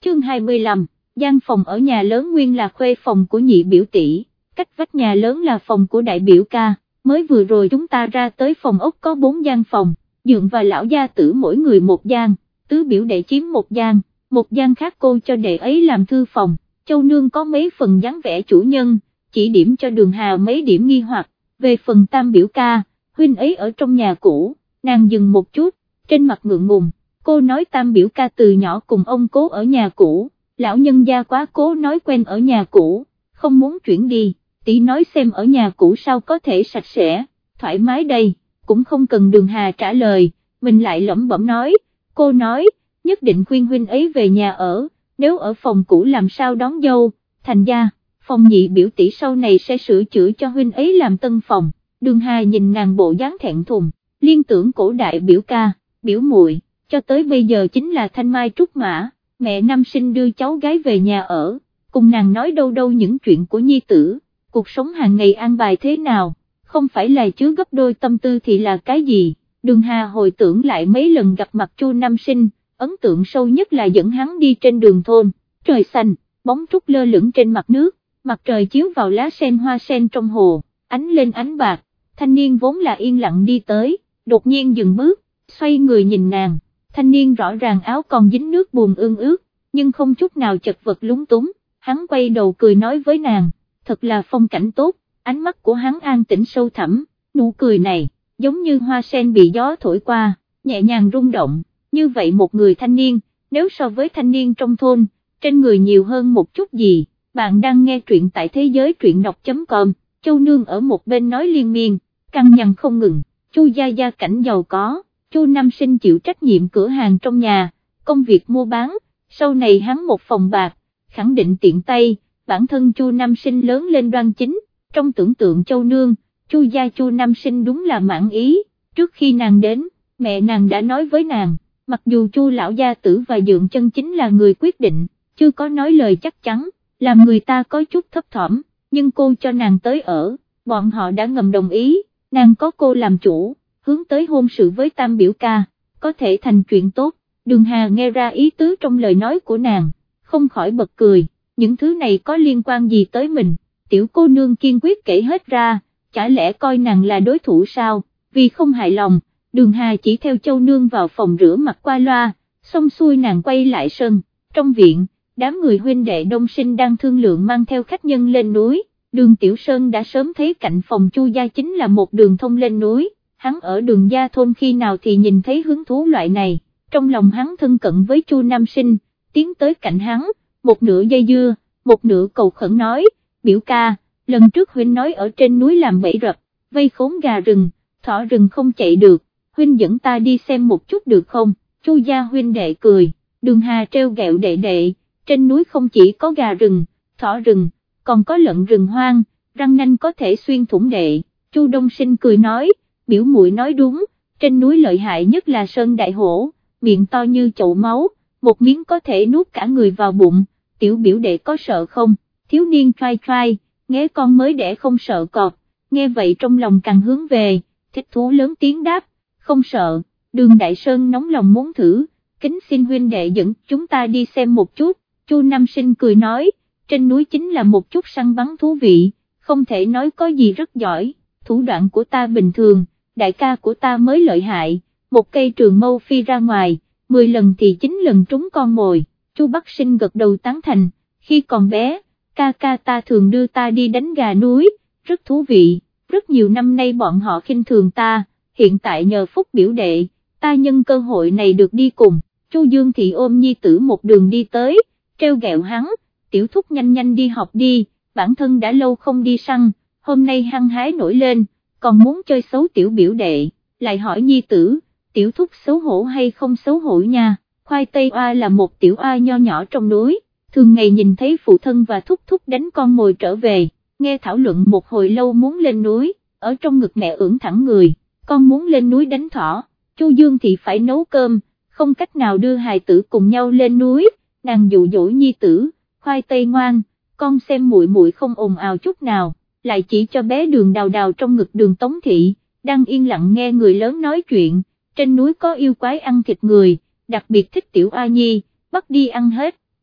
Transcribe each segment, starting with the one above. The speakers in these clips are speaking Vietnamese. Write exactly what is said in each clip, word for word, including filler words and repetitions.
chương hai mươi lăm, gian phòng ở nhà lớn nguyên là khuê phòng của nhị biểu tỷ, cách vách nhà lớn là phòng của đại biểu ca, mới vừa rồi chúng ta ra tới phòng ốc có bốn gian phòng, Dượng và lão gia tử mỗi người một gian, tứ biểu đệ chiếm một gian, một gian khác cô cho đệ ấy làm thư phòng, Châu Nương có mấy phần dáng vẻ chủ nhân, chỉ điểm cho Đường Hà mấy điểm nghi hoặc, về phần tam biểu ca, huynh ấy ở trong nhà cũ, nàng dừng một chút, trên mặt ngượng ngùng, cô nói tam biểu ca từ nhỏ cùng ông cố ở nhà cũ, lão nhân gia quá cố nói quen ở nhà cũ, không muốn chuyển đi, tỷ nói xem ở nhà cũ sao có thể sạch sẽ, thoải mái đây, cũng không cần Đường Hà trả lời, mình lại lẩm bẩm nói, cô nói, nhất định khuyên huynh ấy về nhà ở, nếu ở phòng cũ làm sao đón dâu, thành ra, phòng nhị biểu tỷ sau này sẽ sửa chữa cho huynh ấy làm tân phòng, Đường Hà nhìn nàng bộ dáng thẹn thùng, liên tưởng cổ đại biểu ca, biểu muội, cho tới bây giờ chính là thanh mai trúc mã, mẹ nam sinh đưa cháu gái về nhà ở, cùng nàng nói đâu đâu những chuyện của nhi tử, cuộc sống hàng ngày an bài thế nào, không phải là chứa gấp đôi tâm tư thì là cái gì, Đường Hà hồi tưởng lại mấy lần gặp mặt Chu nam sinh, ấn tượng sâu nhất là dẫn hắn đi trên đường thôn, trời xanh, bóng trúc lơ lửng trên mặt nước, mặt trời chiếu vào lá sen hoa sen trong hồ, ánh lên ánh bạc, thanh niên vốn là yên lặng đi tới, đột nhiên dừng bước, xoay người nhìn nàng, thanh niên rõ ràng áo còn dính nước buồn ương ướt, nhưng không chút nào chật vật lúng túng, hắn quay đầu cười nói với nàng, thật là phong cảnh tốt, ánh mắt của hắn an tĩnh sâu thẳm, nụ cười này, giống như hoa sen bị gió thổi qua, nhẹ nhàng rung động, như vậy một người thanh niên, nếu so với thanh niên trong thôn, trên người nhiều hơn một chút gì, bạn đang nghe truyện tại thế giới truyện đọc.com, Châu Nương ở một bên nói liên miên, căng nhằn không ngừng, Chu gia gia cảnh giàu có, Chu nam sinh chịu trách nhiệm cửa hàng trong nhà, công việc mua bán, sau này hắn một phòng bạc, khẳng định tiện tay, bản thân Chu nam sinh lớn lên đoan chính, trong tưởng tượng Châu Nương, Chu gia Chu nam sinh đúng là mãn ý, trước khi nàng đến, mẹ nàng đã nói với nàng, mặc dù Chu lão gia tử và Dượng chân chính là người quyết định, chưa có nói lời chắc chắn, làm người ta có chút thấp thỏm, nhưng cô cho nàng tới ở, bọn họ đã ngầm đồng ý, nàng có cô làm chủ, hướng tới hôn sự với tam biểu ca, có thể thành chuyện tốt, Đường Hà nghe ra ý tứ trong lời nói của nàng, không khỏi bật cười, những thứ này có liên quan gì tới mình, tiểu cô nương kiên quyết kể hết ra, chả lẽ coi nàng là đối thủ sao, vì không hài lòng, Đường Hà chỉ theo Châu Nương vào phòng rửa mặt qua loa, xong xuôi nàng quay lại sân, trong viện, đám người huynh đệ đông sinh đang thương lượng mang theo khách nhân lên núi, Đường Tiểu Sơn đã sớm thấy cạnh phòng Chu gia chính là một đường thông lên núi, hắn ở đường gia thôn khi nào thì nhìn thấy hứng thú loại này, trong lòng hắn thân cận với Chu nam sinh, tiến tới cạnh hắn, một nửa dây dưa, một nửa cầu khẩn nói, biểu ca, lần trước huynh nói ở trên núi làm bẫy rập, vây khốn gà rừng, thỏ rừng không chạy được, huynh dẫn ta đi xem một chút được không, Chu gia huynh đệ cười, Đường Hà treo gẹo đệ đệ, trên núi không chỉ có gà rừng, thỏ rừng, còn có lợn rừng hoang, răng nanh có thể xuyên thủng đệ, Chu đông sinh cười nói, biểu muội nói đúng, trên núi lợi hại nhất là sơn đại hổ, miệng to như chậu máu, một miếng có thể nuốt cả người vào bụng, tiểu biểu đệ có sợ không, thiếu niên trai trai, nghe con mới đẻ không sợ cọp, nghe vậy trong lòng càng hướng về, thích thú lớn tiếng đáp, không sợ, Đường Đại Sơn nóng lòng muốn thử, kính xin huynh đệ dẫn chúng ta đi xem một chút, Chu nam sinh cười nói, trên núi chính là một chút săn bắn thú vị, không thể nói có gì rất giỏi, thủ đoạn của ta bình thường, đại ca của ta mới lợi hại, một cây trường mâu phi ra ngoài, mười lần thì chín lần trúng con mồi, Chu Bắc Sinh gật đầu tán thành, khi còn bé, ca ca ta thường đưa ta đi đánh gà núi, rất thú vị, rất nhiều năm nay bọn họ khinh thường ta, hiện tại nhờ phúc biểu đệ, ta nhân cơ hội này được đi cùng, Chu Dương Thị ôm nhi tử một đường đi tới, treo gẹo hắn, tiểu thúc nhanh nhanh đi học đi, bản thân đã lâu không đi săn, hôm nay hăng hái nổi lên, còn muốn chơi xấu tiểu biểu đệ, lại hỏi nhi tử, tiểu thúc xấu hổ hay không xấu hổ nha, khoai tây oa là một tiểu oa nho nhỏ trong núi, thường ngày nhìn thấy phụ thân và thúc thúc đánh con mồi trở về, nghe thảo luận một hồi lâu muốn lên núi, ở trong ngực mẹ ưỡn thẳng người, con muốn lên núi đánh thỏ, Chu Dương Thị phải nấu cơm, không cách nào đưa hài tử cùng nhau lên núi, nàng dụ dỗ nhi tử, khoai tây ngoan, con xem muội muội không ồn ào chút nào, lại chỉ cho bé Đường Đào Đào trong ngực Đường Tống Thị, đang yên lặng nghe người lớn nói chuyện, trên núi có yêu quái ăn thịt người, đặc biệt thích tiểu A Nhi, bắt đi ăn hết,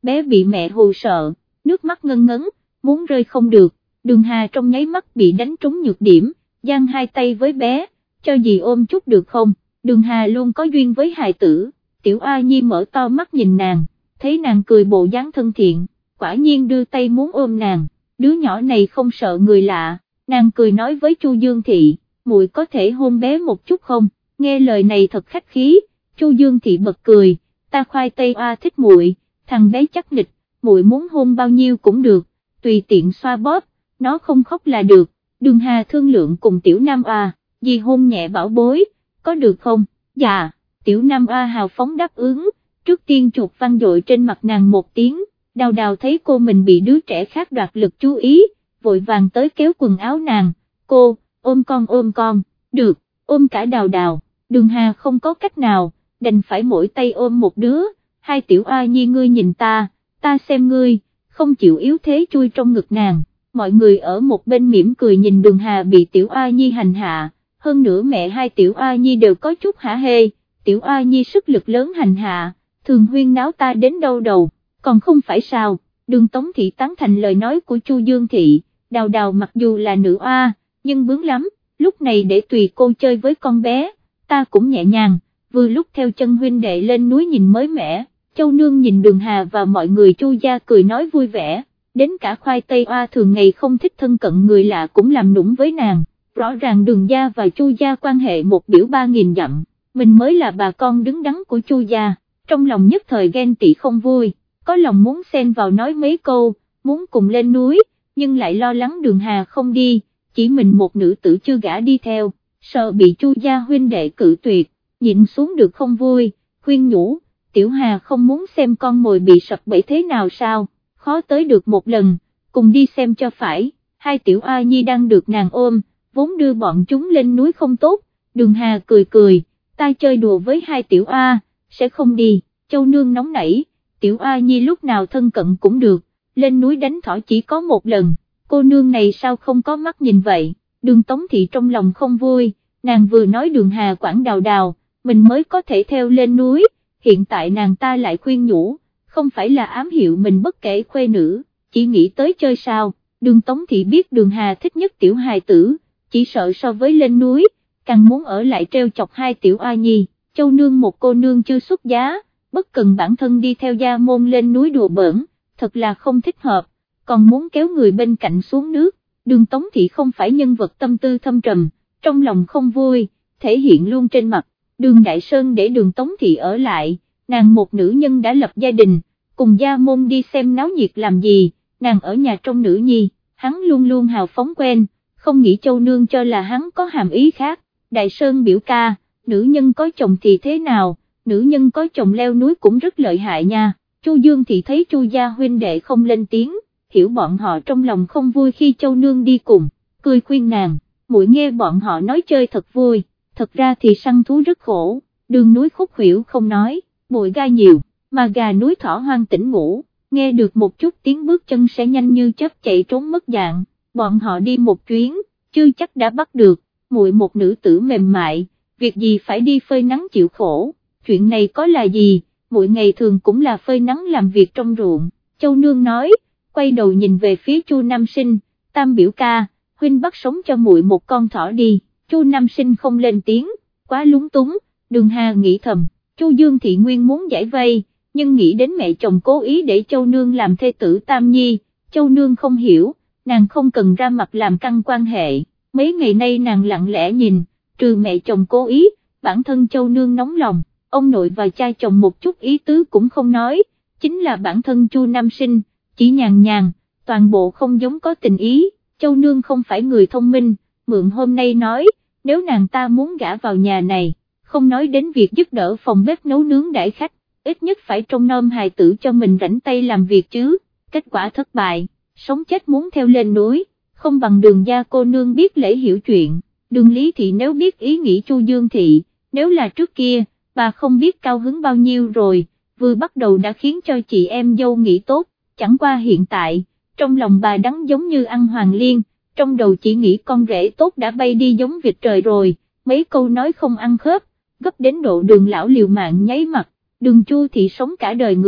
bé bị mẹ hù sợ, nước mắt ngân ngấn, muốn rơi không được, Đường Hà trong nháy mắt bị đánh trúng nhược điểm, giang hai tay với bé, cho dì ôm chút được không, Đường Hà luôn có duyên với hài tử, Tiểu A Nhi mở to mắt nhìn nàng, thấy nàng cười bộ dáng thân thiện, quả nhiên đưa tay muốn ôm nàng, đứa nhỏ này không sợ người lạ, nàng cười nói với Chu Dương Thị, muội có thể hôn bé một chút không, nghe lời này thật khách khí, Chu Dương Thị bật cười, ta khoai tây oa thích muội, thằng bé chắc nịch, muội muốn hôn bao nhiêu cũng được, tùy tiện xoa bóp, nó không khóc là được, Đường Hà thương lượng cùng Tiểu Nam Oa, dì hôn nhẹ bảo bối, có được không, dạ, Tiểu Nam Oa hào phóng đáp ứng, trước tiên chuột vang dội trên mặt nàng một tiếng, Đào Đào thấy cô mình bị đứa trẻ khác đoạt lực chú ý, vội vàng tới kéo quần áo nàng, cô, ôm con ôm con, được, ôm cả Đào Đào, Đường Hà không có cách nào, đành phải mỗi tay ôm một đứa, hai Tiểu A Nhi ngươi nhìn ta, ta xem ngươi, không chịu yếu thế chui trong ngực nàng, mọi người ở một bên mỉm cười nhìn Đường Hà bị Tiểu A Nhi hành hạ, hơn nữa mẹ hai Tiểu A Nhi đều có chút hả hê, Tiểu A Nhi sức lực lớn hành hạ, thường huyên náo ta đến đâu đầu, còn không phải sao, Đường Tống Thị tán thành lời nói của Chu Dương Thị, Đào Đào mặc dù là nữ oa, nhưng bướng lắm, lúc này để tùy cô chơi với con bé, ta cũng nhẹ nhàng, vừa lúc theo chân huynh đệ lên núi nhìn mới mẻ, Châu Nương nhìn Đường Hà và mọi người Chu gia cười nói vui vẻ, đến cả khoai tây oa thường ngày không thích thân cận người lạ cũng làm nũng với nàng, rõ ràng Đường gia và Chu gia quan hệ một biểu ba nghìn dặm, mình mới là bà con đứng đắn của Chu gia, trong lòng nhất thời ghen tị không vui, có lòng muốn xen vào nói mấy câu, muốn cùng lên núi, nhưng lại lo lắng Đường Hà không đi, chỉ mình một nữ tử chưa gả đi theo, sợ bị Chu gia huynh đệ cự tuyệt, nhịn xuống được không vui, khuyên nhủ, Tiểu Hà không muốn xem con mồi bị sập bẫy thế nào sao, khó tới được một lần, cùng đi xem cho phải, hai Tiểu A Nhi đang được nàng ôm, vốn đưa bọn chúng lên núi không tốt, Đường Hà cười cười, ta chơi đùa với hai Tiểu A, sẽ không đi, Châu Nương nóng nảy, Tiểu A Nhi lúc nào thân cận cũng được, lên núi đánh thỏ chỉ có một lần, cô nương này sao không có mắt nhìn vậy, Đường Tống Thị trong lòng không vui, nàng vừa nói Đường Hà quản Đào Đào, mình mới có thể theo lên núi, hiện tại nàng ta lại khuyên nhủ, không phải là ám hiệu mình bất kể khuê nữ, chỉ nghĩ tới chơi sao, Đường Tống Thị biết Đường Hà thích nhất tiểu hài tử, chỉ sợ so với lên núi, càng muốn ở lại treo chọc hai Tiểu A Nhi, Châu Nương một cô nương chưa xuất giá, bất cần bản thân đi theo gia môn lên núi đùa bỡn, thật là không thích hợp, còn muốn kéo người bên cạnh xuống nước, Đường Tống Thị không phải nhân vật tâm tư thâm trầm, trong lòng không vui, thể hiện luôn trên mặt, Đường Đại Sơn để Đường Tống Thị ở lại, nàng một nữ nhân đã lập gia đình, cùng gia môn đi xem náo nhiệt làm gì, nàng ở nhà trong nữ nhi, hắn luôn luôn hào phóng quen, không nghĩ Châu Nương cho là hắn có hàm ý khác, Đại Sơn biểu ca, nữ nhân có chồng thì thế nào, nữ nhân có chồng leo núi cũng rất lợi hại nha, Chu Dương Thị thấy Chu gia huynh đệ không lên tiếng, hiểu bọn họ trong lòng không vui khi Châu Nương đi cùng, cười khuyên nàng, muội nghe bọn họ nói chơi thật vui, thật ra thì săn thú rất khổ, đường núi khúc khuỷu không nói, bụi gai nhiều, mà gà núi thỏ hoang tỉnh ngủ, nghe được một chút tiếng bước chân sẽ nhanh như chớp chạy trốn mất dạng, bọn họ đi một chuyến, chưa chắc đã bắt được, muội một nữ tử mềm mại, việc gì phải đi phơi nắng chịu khổ, chuyện này có là gì, muội ngày thường cũng là phơi nắng làm việc trong ruộng, Châu Nương nói, quay đầu nhìn về phía Chu Nam Sinh, Tam biểu ca, huynh bắt sống cho muội một con thỏ đi, Chu Nam Sinh không lên tiếng, quá lúng túng, Đường Hà nghĩ thầm, Chu Dương Thị Nguyên muốn giải vây, nhưng nghĩ đến mẹ chồng cố ý để Châu Nương làm thê tử Tam Nhi, Châu Nương không hiểu, nàng không cần ra mặt làm căng quan hệ, mấy ngày nay nàng lặng lẽ nhìn, trừ mẹ chồng cố ý, bản thân Châu Nương nóng lòng, ông nội và cha chồng một chút ý tứ cũng không nói, chính là bản thân Chu Nam Sinh, chỉ nhàn nhàn, toàn bộ không giống có tình ý, Châu Nương không phải người thông minh, mượn hôm nay nói, nếu nàng ta muốn gả vào nhà này, không nói đến việc giúp đỡ phòng bếp nấu nướng đãi khách, ít nhất phải trông nom hài tử cho mình rảnh tay làm việc chứ, kết quả thất bại, sống chết muốn theo lên núi, không bằng Đường gia cô nương biết lễ hiểu chuyện, Đường Lý Thị nếu biết ý nghĩ Chu Dương Thị, nếu là trước kia, bà không biết cao hứng bao nhiêu rồi, vừa bắt đầu đã khiến cho chị em dâu nghĩ tốt, chẳng qua hiện tại, trong lòng bà đắng giống như ăn hoàng liên, trong đầu chỉ nghĩ con rể tốt đã bay đi giống vịt trời rồi, mấy câu nói không ăn khớp, gấp đến độ Đường lão liều mạng nháy mặt, Đường Chu Thị sống cả đời người,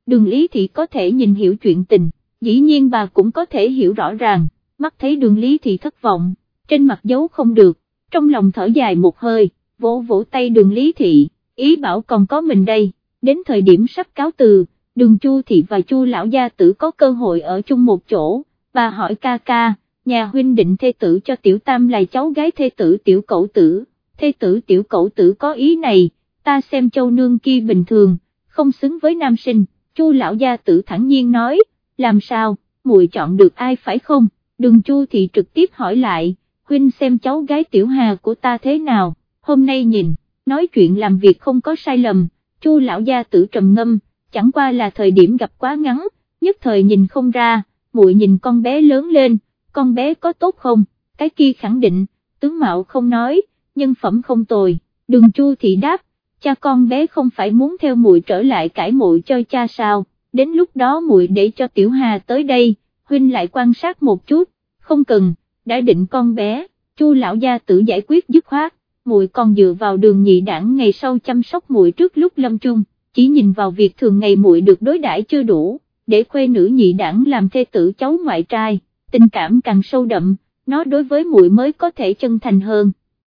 Đường Lý Thị có thể nhìn hiểu chuyện tình, dĩ nhiên bà cũng có thể hiểu rõ ràng, mắt thấy Đường Lý Thị thất vọng, trên mặt giấu không được, trong lòng thở dài một hơi, vỗ vỗ tay Đường Lý Thị, ý bảo còn có mình đây. Đến thời điểm sắp cáo từ, Đường Chu Thị và Chu lão gia tử có cơ hội ở chung một chỗ, bà hỏi ca ca, nhà huynh định thê tử cho tiểu tam là cháu gái thê tử tiểu cẩu tử, thê tử tiểu cẩu tử có ý này, ta xem châu nương kia bình thường, không xứng với nam sinh. Chu lão gia tử thản nhiên nói, làm sao, muội chọn được ai phải không? Đường Chu Thị trực tiếp hỏi lại, huynh xem cháu gái tiểu Hà của ta thế nào, hôm nay nhìn, nói chuyện làm việc không có sai lầm. Chu lão gia tử trầm ngâm, chẳng qua là thời điểm gặp quá ngắn, nhất thời nhìn không ra, muội nhìn con bé lớn lên, con bé có tốt không? Cái kia khẳng định, tướng mạo không nói, nhân phẩm không tồi. Đường Chu Thị đáp, cha con bé không phải muốn theo muội trở lại cãi muội cho cha sao? Đến lúc đó muội để cho tiểu Hà tới đây, huynh lại quan sát một chút. Không cần, đã định con bé. Chu lão gia tử giải quyết dứt khoát, muội còn dựa vào Đường nhị đảng ngày sau chăm sóc muội trước lúc lâm chung, chỉ nhìn vào việc thường ngày muội được đối đãi chưa đủ, để khuê nữ nhị đảng làm thê tử cháu ngoại trai, tình cảm càng sâu đậm, nó đối với muội mới có thể chân thành hơn.